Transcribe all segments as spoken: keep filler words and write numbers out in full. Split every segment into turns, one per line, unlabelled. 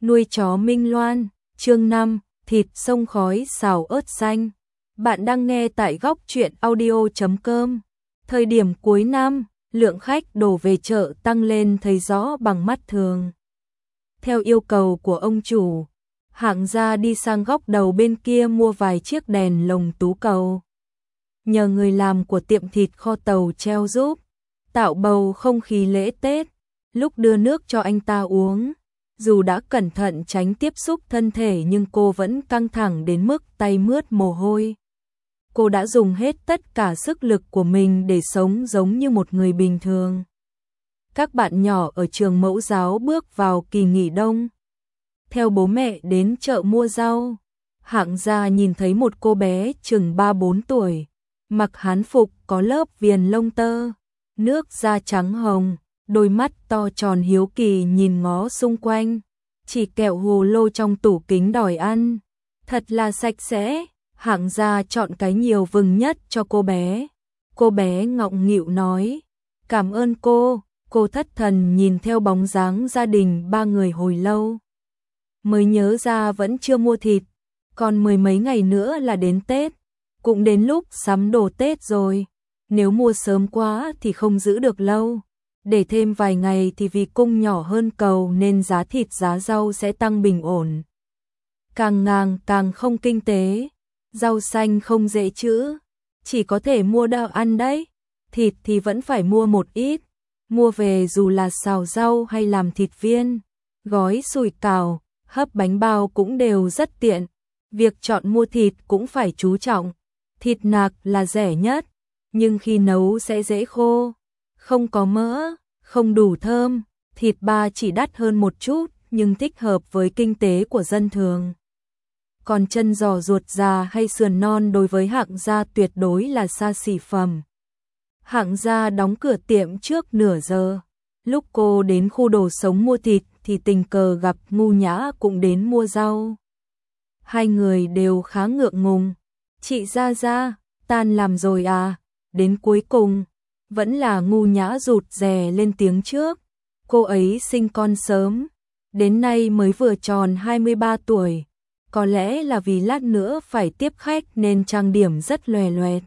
Nuôi chó Minh Loan, chương năm, thịt sông khói xào ớt xanh. Bạn đang nghe tại góc truyện audio chấm com. Thời điểm cuối năm, lượng khách đổ về chợ tăng lên thấy rõ bằng mắt thường. Theo yêu cầu của ông chủ, Hạng gia đi sang góc đầu bên kia mua vài chiếc đèn lồng tú cầu. Nhờ người làm của tiệm thịt kho tàu treo giúp, tạo bầu không khí lễ Tết. Lúc đưa nước cho anh ta uống, dù đã cẩn thận tránh tiếp xúc thân thể nhưng cô vẫn căng thẳng đến mức tay mướt mồ hôi. Cô đã dùng hết tất cả sức lực của mình để sống giống như một người bình thường. Các bạn nhỏ ở trường mẫu giáo bước vào kỳ nghỉ đông. Theo bố mẹ đến chợ mua rau, Hạng gia nhìn thấy một cô bé chừng ba bốn tuổi, mặc hán phục có lớp viền lông tơ, nước da trắng hồng, đôi mắt to tròn hiếu kỳ nhìn ngó xung quanh, chỉ kẹo hồ lô trong tủ kính đòi ăn. Thật là sạch sẽ, Hạng gia chọn cái nhiều vừng nhất cho cô bé. Cô bé ngọng nghịu nói, cảm ơn cô. Cô thất thần nhìn theo bóng dáng gia đình ba người hồi lâu, mới nhớ ra vẫn chưa mua thịt, còn mười mấy ngày nữa là đến Tết, cũng đến lúc sắm đồ Tết rồi. Nếu mua sớm quá thì không giữ được lâu, để thêm vài ngày thì vì cung nhỏ hơn cầu nên giá thịt giá rau sẽ tăng bình ổn. Càng ngang càng không kinh tế, rau xanh không dễ trữ, chỉ có thể mua đào ăn đấy. Thịt thì vẫn phải mua một ít, mua về dù là xào rau hay làm thịt viên, gói sủi cảo, hấp bánh bao cũng đều rất tiện. Việc chọn mua thịt cũng phải chú trọng. Thịt nạc là rẻ nhất, nhưng khi nấu sẽ dễ khô, không có mỡ, không đủ thơm. Thịt ba chỉ đắt hơn một chút nhưng thích hợp với kinh tế của dân thường. Còn chân giò ruột già hay sườn non đối với Hạng gia tuyệt đối là xa xỉ phẩm. Hạng gia đóng cửa tiệm trước nửa giờ. Lúc cô đến khu đồ sống mua thịt thì tình cờ gặp Ngu Nhã cũng đến mua rau. Hai người đều khá ngượng ngùng. Chị Gia Gia, tan làm rồi à? Đến cuối cùng, vẫn là Ngu Nhã rụt rè lên tiếng trước. Cô ấy sinh con sớm, đến nay mới vừa tròn hai mươi ba tuổi. Có lẽ là vì lát nữa phải tiếp khách nên trang điểm rất lòe loẹt.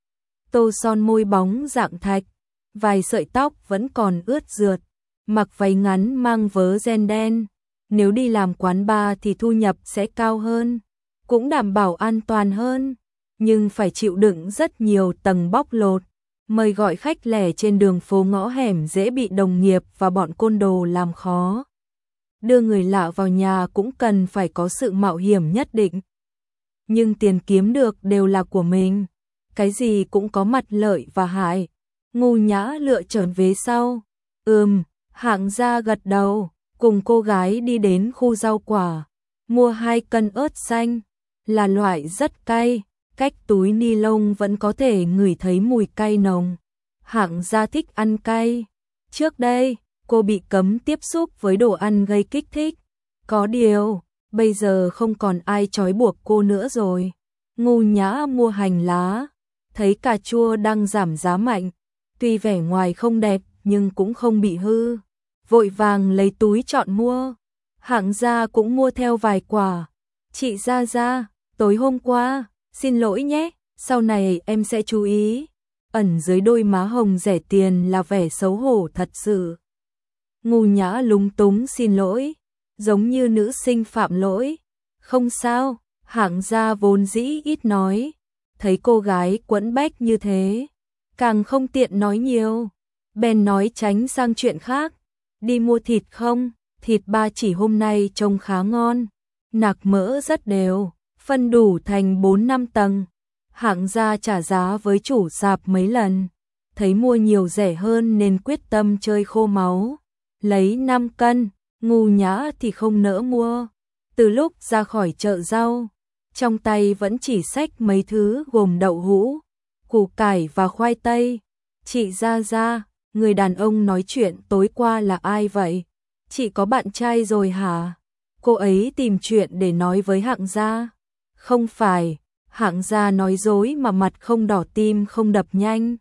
Tô son môi bóng dạng thạch, vài sợi tóc vẫn còn ướt rượt, mặc váy ngắn mang vớ ren đen. Nếu đi làm quán bar thì thu nhập sẽ cao hơn, cũng đảm bảo an toàn hơn, nhưng phải chịu đựng rất nhiều tầng bóc lột. Mời gọi khách lẻ trên đường phố ngõ hẻm dễ bị đồng nghiệp và bọn côn đồ làm khó. Đưa người lạ vào nhà cũng cần phải có sự mạo hiểm nhất định. Nhưng tiền kiếm được đều là của mình, cái gì cũng có mặt lợi và hại. Ngu Nhã lựa chọn vế sau. Ừm, Hạng gia gật đầu, cùng cô gái đi đến khu rau quả, mua hai cân ớt xanh, là loại rất cay, cách túi ni lông vẫn có thể ngửi thấy mùi cay nồng. Hạng gia thích ăn cay. Trước đây, cô bị cấm tiếp xúc với đồ ăn gây kích thích. Có điều, bây giờ không còn ai trói buộc cô nữa rồi. Ngu Nhã mua hành lá, thấy cà chua đang giảm giá mạnh, tuy vẻ ngoài không đẹp nhưng cũng không bị hư, vội vàng lấy túi chọn mua. Hạng gia cũng mua theo vài quả. Chị Gia Gia, tối hôm qua, xin lỗi nhé, sau này em sẽ chú ý. Ẩn dưới đôi má hồng rẻ tiền là vẻ xấu hổ thật sự. Ngu Nhã lúng túng xin lỗi, giống như nữ sinh phạm lỗi. Không sao, Hạng gia vốn dĩ ít nói, thấy cô gái quẫn bách như thế, càng không tiện nói nhiều, bèn nói tránh sang chuyện khác. Đi mua thịt không? Thịt ba chỉ hôm nay trông khá ngon, nạc mỡ rất đều, phân đủ thành bốn năm tầng. Hạng gia trả giá với chủ sạp mấy lần, thấy mua nhiều rẻ hơn nên quyết tâm chơi khô máu, lấy năm cân. Ngu Nhã thì không nỡ mua. Từ lúc ra khỏi chợ rau, trong tay vẫn chỉ xách mấy thứ gồm đậu hũ, củ cải và khoai tây. Chị Gia Gia, người đàn ông nói chuyện tối qua là ai vậy? Chị có bạn trai rồi hả? Cô ấy tìm chuyện để nói với Hạng gia. Không phải, Hạng gia nói dối mà mặt không đỏ tim không đập nhanh.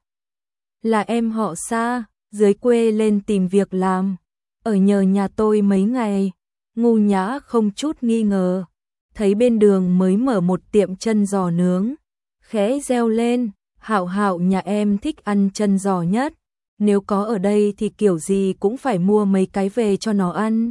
Là em họ Sa, dưới quê lên tìm việc làm, ở nhờ nhà tôi mấy ngày. Ngu Nhã không chút nghi ngờ, thấy bên đường mới mở một tiệm chân giò nướng, khẽ reo lên, Hạo Hạo nhà em thích ăn chân giò nhất, nếu có ở đây thì kiểu gì cũng phải mua mấy cái về cho nó ăn.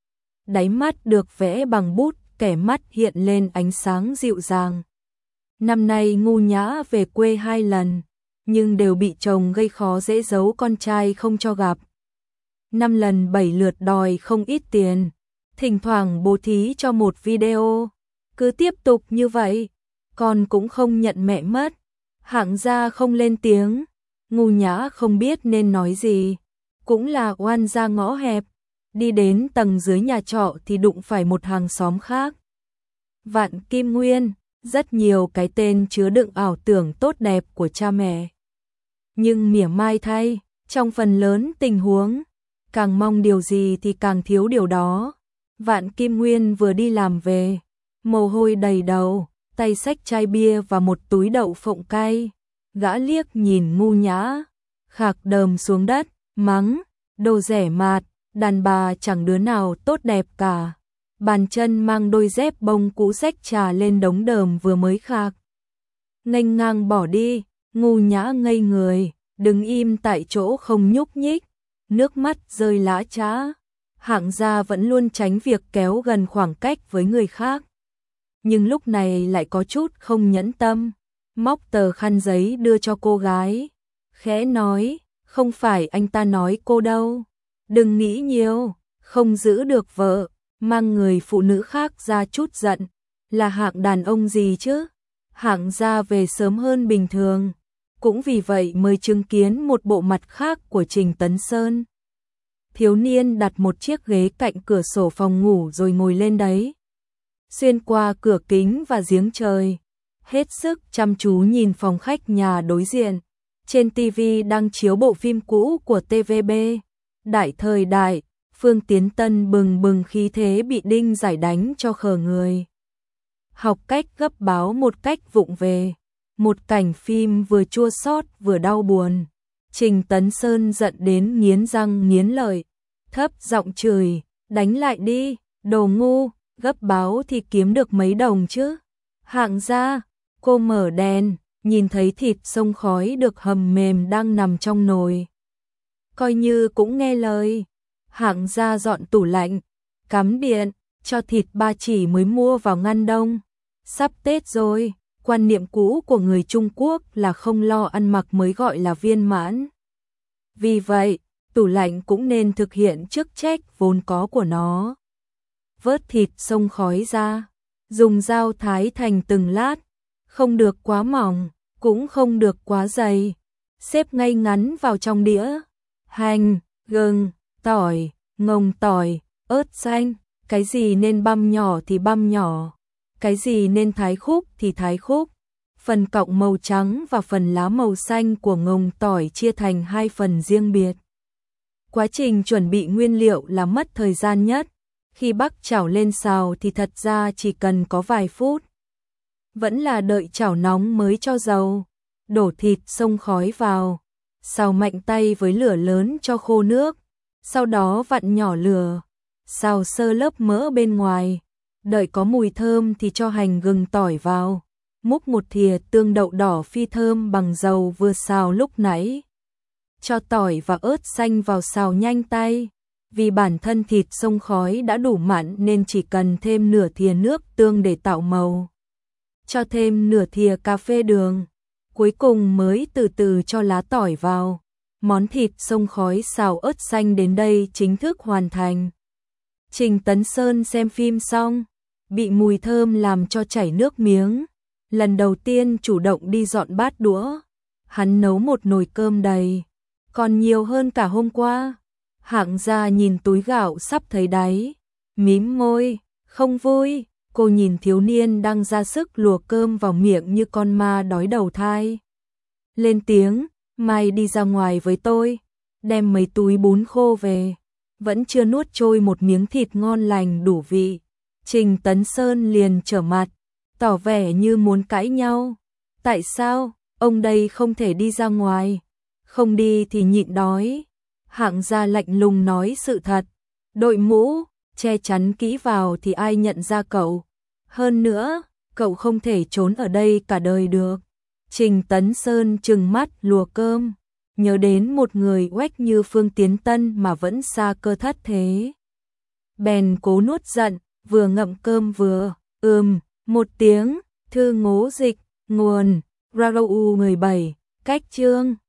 Đáy mắt được vẽ bằng bút, kẻ mắt hiện lên ánh sáng dịu dàng. Năm nay Ngu Nhã về quê hai lần, nhưng đều bị chồng gây khó dễ giấu con trai không cho gặp. Năm lần bảy lượt đòi không ít tiền, thỉnh thoảng bố thí cho một video. Cứ tiếp tục như vậy, con cũng không nhận mẹ mất. Hạng gia không lên tiếng, Ngu Nhã không biết nên nói gì. Cũng là oan gia ngõ hẹp, đi đến tầng dưới nhà trọ thì đụng phải một hàng xóm khác. Vạn Kim Nguyên, rất nhiều cái tên chứa đựng ảo tưởng tốt đẹp của cha mẹ. Nhưng mỉa mai thay, trong phần lớn tình huống, càng mong điều gì thì càng thiếu điều đó. Vạn Kim Nguyên vừa đi làm về, mồ hôi đầy đầu, tay xách chai bia và một túi đậu phộng cay. Gã liếc nhìn Ngu Nhã, khạc đờm xuống đất, mắng, đồ rẻ mạt, đàn bà chẳng đứa nào tốt đẹp cả. Bàn chân mang đôi dép bông cũ xách trà lên đống đờm vừa mới khạc. Nghênh ngang bỏ đi, Ngu Nhã ngây người, đứng im tại chỗ không nhúc nhích, nước mắt rơi lã chã. Hạng gia vẫn luôn tránh việc kéo gần khoảng cách với người khác. Nhưng lúc này lại có chút không nhẫn tâm, móc tờ khăn giấy đưa cho cô gái, khẽ nói, không phải anh ta nói cô đâu, đừng nghĩ nhiều, không giữ được vợ, mang người phụ nữ khác ra chút giận, là hạng đàn ông gì chứ. Hạng gia về sớm hơn bình thường, cũng vì vậy mới chứng kiến một bộ mặt khác của Trình Tấn Sơn. Thiếu niên đặt một chiếc ghế cạnh cửa sổ phòng ngủ rồi ngồi lên đấy. Xuyên qua cửa kính và giếng trời, hết sức chăm chú nhìn phòng khách nhà đối diện. Trên ti vi đang chiếu bộ phim cũ của tê vê bê, Đại Thời Đại, Phương Tiến Tân bừng bừng khí thế bị Đinh Giải đánh cho khờ người. Học cách gấp báo một cách vụng về, một cảnh phim vừa chua xót vừa đau buồn. Trình Tấn Sơn giận đến nghiến răng nghiến lợi, thấp giọng chửi, đánh lại đi, đồ ngu, gấp báo thì kiếm được mấy đồng chứ. Hạng gia, cô mở đèn, nhìn thấy thịt xông khói được hầm mềm đang nằm trong nồi. Coi như cũng nghe lời. Hạng gia dọn tủ lạnh, cắm điện, cho thịt ba chỉ mới mua vào ngăn đông. Sắp Tết rồi, quan niệm cũ của người Trung Quốc là không lo ăn mặc mới gọi là viên mãn. Vì vậy, tủ lạnh cũng nên thực hiện chức trách vốn có của nó. Vớt thịt xông khói ra, dùng dao thái thành từng lát, không được quá mỏng, cũng không được quá dày, xếp ngay ngắn vào trong đĩa. Hành, gừng, tỏi, ngồng tỏi, ớt xanh, cái gì nên băm nhỏ thì băm nhỏ, cái gì nên thái khúc thì thái khúc. Phần cọng màu trắng và phần lá màu xanh của ngồng tỏi chia thành hai phần riêng biệt. Quá trình chuẩn bị nguyên liệu là mất thời gian nhất. Khi bắc chảo lên xào thì thật ra chỉ cần có vài phút. Vẫn là đợi chảo nóng mới cho dầu, đổ thịt xông khói vào, xào mạnh tay với lửa lớn cho khô nước, sau đó vặn nhỏ lửa, xào sơ lớp mỡ bên ngoài, đợi có mùi thơm thì cho hành gừng tỏi vào, múc một thìa tương đậu đỏ phi thơm bằng dầu vừa xào lúc nãy. Cho tỏi và ớt xanh vào xào nhanh tay. Vì bản thân thịt xông khói đã đủ mặn nên chỉ cần thêm nửa thìa nước tương để tạo màu. Cho thêm nửa thìa cà phê đường. Cuối cùng mới từ từ cho lá tỏi vào. Món thịt xông khói xào ớt xanh đến đây chính thức hoàn thành. Trình Tấn Sơn xem phim xong, bị mùi thơm làm cho chảy nước miếng. Lần đầu tiên chủ động đi dọn bát đũa. Hắn nấu một nồi cơm đầy, còn nhiều hơn cả hôm qua. Hạng gia nhìn túi gạo sắp thấy đáy, mím môi, không vui. Cô nhìn thiếu niên đang ra sức lùa cơm vào miệng như con ma đói đầu thai. Lên tiếng, mai đi ra ngoài với tôi, đem mấy túi bún khô về. Vẫn chưa nuốt trôi một miếng thịt ngon lành đủ vị, Trình Tấn Sơn liền trở mặt, tỏ vẻ như muốn cãi nhau. Tại sao, ông đây không thể đi ra ngoài? Không đi thì nhịn đói. Hạng gia lạnh lùng nói sự thật, đội mũ, che chắn kỹ vào thì ai nhận ra cậu. Hơn nữa, cậu không thể trốn ở đây cả đời được. Trình Tấn Sơn trừng mắt lùa cơm, nhớ đến một người oách như Phương Tiến Tân mà vẫn xa cơ thất thế. Bèn cố nuốt giận, vừa ngậm cơm vừa, ừm, một tiếng, thư ngố dịch, nguồn, R A U mười bảy, cách chương.